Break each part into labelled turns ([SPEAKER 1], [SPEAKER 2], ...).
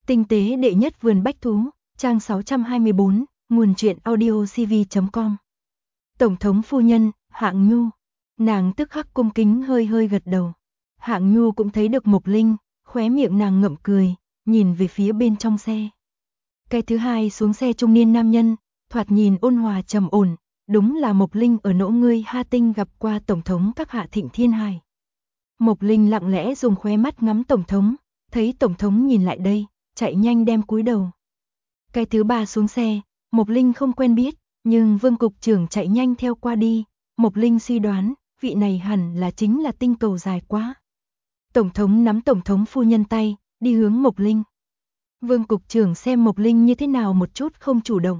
[SPEAKER 1] Tinh tế đệ nhất vườn bách thú, trang 624, nguồn truyện audiocv.com. Tổng thống phu nhân, Hạng Nhu. Nàng tức khắc cung kính hơi hơi gật đầu. Hạng Nhu cũng thấy được Mộc Linh, khóe miệng nàng ngậm cười, nhìn về phía bên trong xe. Cái thứ hai xuống xe trung niên nam nhân, thoạt nhìn ôn hòa trầm ổn, đúng là Mộc Linh ở nỗ ngươi Ha Tinh gặp qua tổng thống các hạ Thịnh Thiên Hải. Mộc Linh lặng lẽ dùng khóe mắt ngắm tổng thống, thấy tổng thống nhìn lại đây, chạy nhanh đem cúi đầu. Cái thứ ba xuống xe, Mộc Linh không quen biết, nhưng Vương cục trưởng chạy nhanh theo qua đi, Mộc Linh suy đoán, vị này hẳn là chính là tinh cầu dài quá. Tổng thống nắm tổng thống phu nhân tay, đi hướng Mộc Linh. Vương cục trưởng xem Mộc Linh như thế nào một chút không chủ động.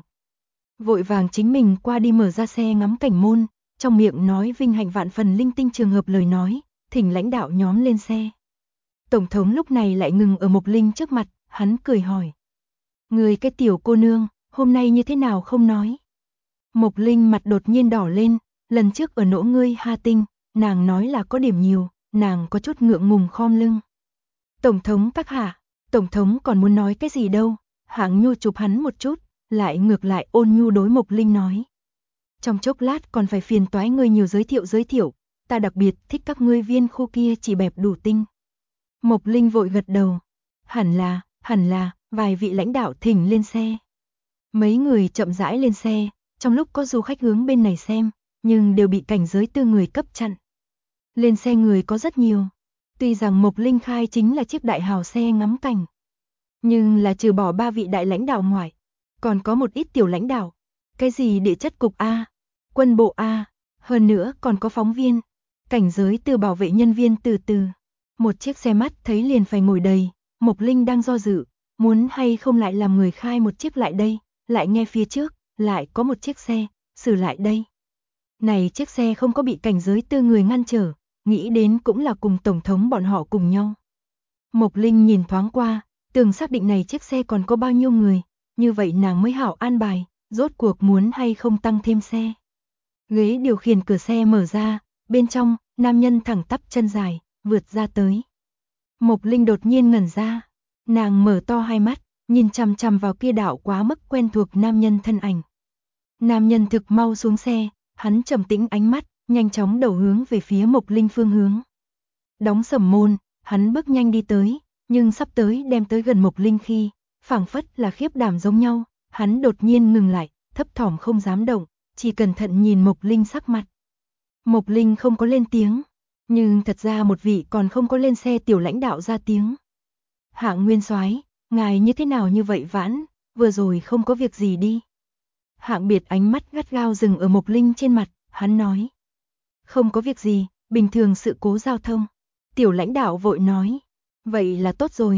[SPEAKER 1] Vội vàng chính mình qua đi mở ra xe ngắm cảnh môn, trong miệng nói vinh hạnh vạn phần linh tinh trường hợp lời nói, thỉnh lãnh đạo nhóm lên xe. Tổng thống lúc này lại ngừng ở Mộc Linh trước mặt, hắn cười hỏi. Người cái tiểu cô nương, hôm nay như thế nào không nói? Mộc Linh mặt đột nhiên đỏ lên, lần trước ở nỗ ngươi Ha Tinh, nàng nói là có điểm nhiều, nàng có chút ngượng ngùng khom lưng. Tổng thống các hạ, tổng thống còn muốn nói cái gì đâu, Hạng Nhu chụp hắn một chút, lại ngược lại ôn nhu đối Mộc Linh nói. Trong chốc lát còn phải phiền toái ngươi nhiều giới thiệu, ta đặc biệt thích các ngươi viên khu kia chỉ bẹp đủ tinh. Mộc Linh vội gật đầu, hẳn là, vài vị lãnh đạo thỉnh lên xe. Mấy người chậm rãi lên xe, trong lúc có du khách hướng bên này xem, nhưng đều bị cảnh giới tư người cấp chặn. Lên xe người có rất nhiều, tuy rằng Mộc Linh khai chính là chiếc đại hào xe ngắm cảnh. Nhưng là trừ bỏ 3 vị đại lãnh đạo ngoài, còn có một ít tiểu lãnh đạo. Cái gì địa chất cục A, quân bộ A, hơn nữa còn có phóng viên, cảnh giới tư bảo vệ nhân viên từ. Một chiếc xe mắt thấy liền phải ngồi đầy, Mộc Linh đang do dự, muốn hay không lại làm người khai một chiếc lại đây, lại nghe phía trước, lại có một chiếc xe, xử lại đây. Này chiếc xe không có bị cảnh giới tư người ngăn trở, nghĩ đến cũng là cùng tổng thống bọn họ cùng nhau. Mộc Linh nhìn thoáng qua, tưởng xác định này chiếc xe còn có bao nhiêu người, như vậy nàng mới hảo an bài, rốt cuộc muốn hay không tăng thêm xe. Ghế điều khiển cửa xe mở ra, bên trong, nam nhân thẳng tắp chân dài, vượt ra tới. Mộc Linh đột nhiên ngẩn ra, nàng mở to hai mắt, nhìn chằm chằm vào kia đạo quá mức quen thuộc nam nhân thân ảnh. Nam nhân thực mau xuống xe, hắn trầm tĩnh ánh mắt, nhanh chóng đầu hướng về phía Mộc Linh phương hướng. Đóng sầm môn, hắn bước nhanh đi tới, nhưng sắp tới đem tới gần Mộc Linh khi, phảng phất là khiếp đảm giống nhau, hắn đột nhiên ngừng lại, thấp thỏm không dám động, chỉ cẩn thận nhìn Mộc Linh sắc mặt. Mộc Linh không có lên tiếng, nhưng thật ra một vị còn không có lên xe tiểu lãnh đạo ra tiếng. Hạng Nguyên soái, ngài như thế nào như vậy vãn, vừa rồi không có việc gì đi. Hạng Biệt ánh mắt gắt gao dừng ở Mộc Linh trên mặt, hắn nói. Không có việc gì, bình thường sự cố giao thông. Tiểu lãnh đạo vội nói. Vậy là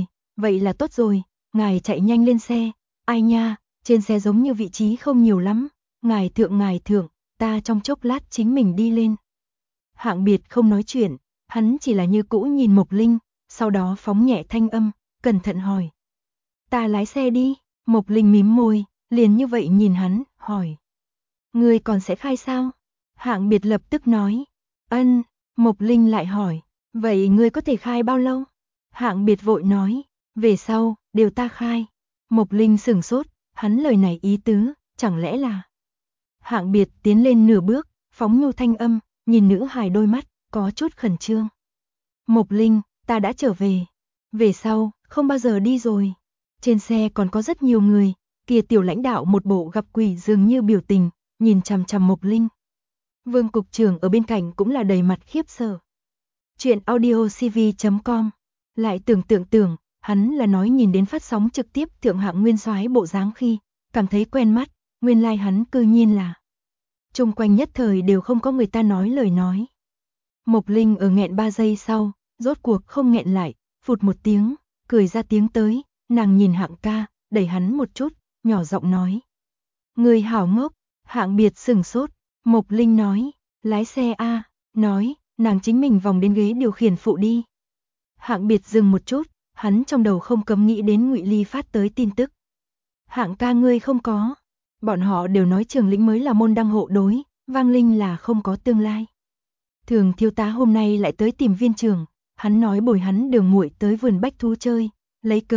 [SPEAKER 1] tốt rồi, ngài chạy nhanh lên xe. Ai nha, trên xe giống như vị trí không nhiều lắm. Ngài thượng, ta trong chốc lát chính mình đi lên. Hạng Biệt không nói chuyện, hắn chỉ là như cũ nhìn Mộc Linh, sau đó phóng nhẹ thanh âm, cẩn thận hỏi. Ta lái xe đi, Mộc Linh mím môi, liền như vậy nhìn hắn, hỏi. Ngươi còn sẽ khai sao? Hạng Biệt lập tức nói. Ân, Mộc Linh lại hỏi. Vậy ngươi có thể khai bao lâu? Hạng Biệt vội nói. Về sau, đều ta khai. Mộc Linh sửng sốt, hắn lời này ý tứ, chẳng lẽ là... Hạng Biệt tiến lên nửa bước, phóng nhu thanh âm, nhìn nữ hài đôi mắt, có chút khẩn trương. Mộc Linh, ta đã trở về. Về sau, không bao giờ đi rồi. Trên xe còn có rất nhiều người, kia tiểu lãnh đạo một bộ gặp quỷ dường như biểu tình, nhìn chằm chằm Mộc Linh. Vương cục trưởng ở bên cạnh cũng là đầy mặt khiếp sợ. Chuyện audiocv.com. Lại tưởng, hắn là nói nhìn đến phát sóng trực tiếp thượng Hạng Nguyên soái bộ dáng khi, cảm thấy quen mắt, nguyên lai hắn cư nhiên là. Chung quanh nhất thời đều không có người ta nói lời nói. Mộc Linh ở nghẹn 3 giây sau, rốt cuộc không nghẹn lại, phụt một tiếng, cười ra tiếng tới, nàng nhìn Hạng ca, đẩy hắn một chút, nhỏ giọng nói. Người hảo ngốc, Hạng Biệt sửng sốt, Mộc Linh nói, lái xe a, nói, nàng chính mình vòng đến ghế điều khiển phụ đi. Hạng Biệt dừng một chút, hắn trong đầu không cấm nghĩ đến Ngụy Ly phát tới tin tức. Hạng ca ngươi không có, bọn họ đều nói Trường Lĩnh mới là môn đăng hộ đối, Vang Linh là không có tương lai. Thường thiếu tá hôm nay lại tới tìm viên trưởng, hắn nói bồi hắn đường muội tới vườn bách thú chơi, lấy cớ,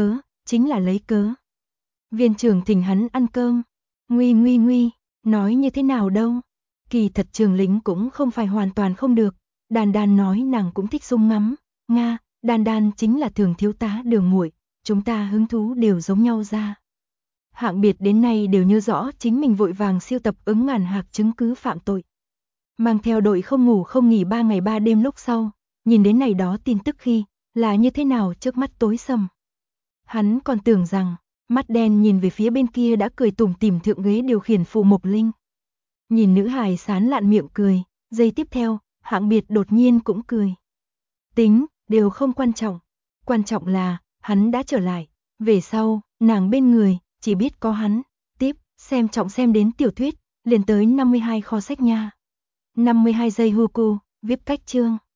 [SPEAKER 1] chính là lấy cớ. Viên trưởng thỉnh hắn ăn cơm. Nguy, nói như thế nào đâu. Kỳ thật Trường Lĩnh cũng không phải hoàn toàn không được. Đan Đan nói nàng cũng thích súng ngắm. Nga, Đan Đan chính là Thường thiếu tá Đường muội, chúng ta hứng thú đều giống nhau ra. Hạng Biệt đến nay đều nhớ rõ chính mình vội vàng siêu tập ứng ngàn hạc chứng cứ phạm tội. Mang theo đội không ngủ không nghỉ 3 ngày 3 đêm lúc sau, nhìn đến này đó tin tức khi, là như thế nào trước mắt tối sầm. Hắn còn tưởng rằng, mắt đen nhìn về phía bên kia đã cười tủm tỉm thượng ghế điều khiển Phù Mộc Linh. Nhìn nữ hài sán lạn miệng cười, giây tiếp theo, Hạng Biệt đột nhiên cũng cười. Tính, đều không quan trọng là, hắn đã trở lại, về sau, nàng bên người, chỉ biết có hắn, tiếp, xem trọng xem đến tiểu thuyết, liền tới 52 kho sách nha. 52 giây Hugo, viết cách chương.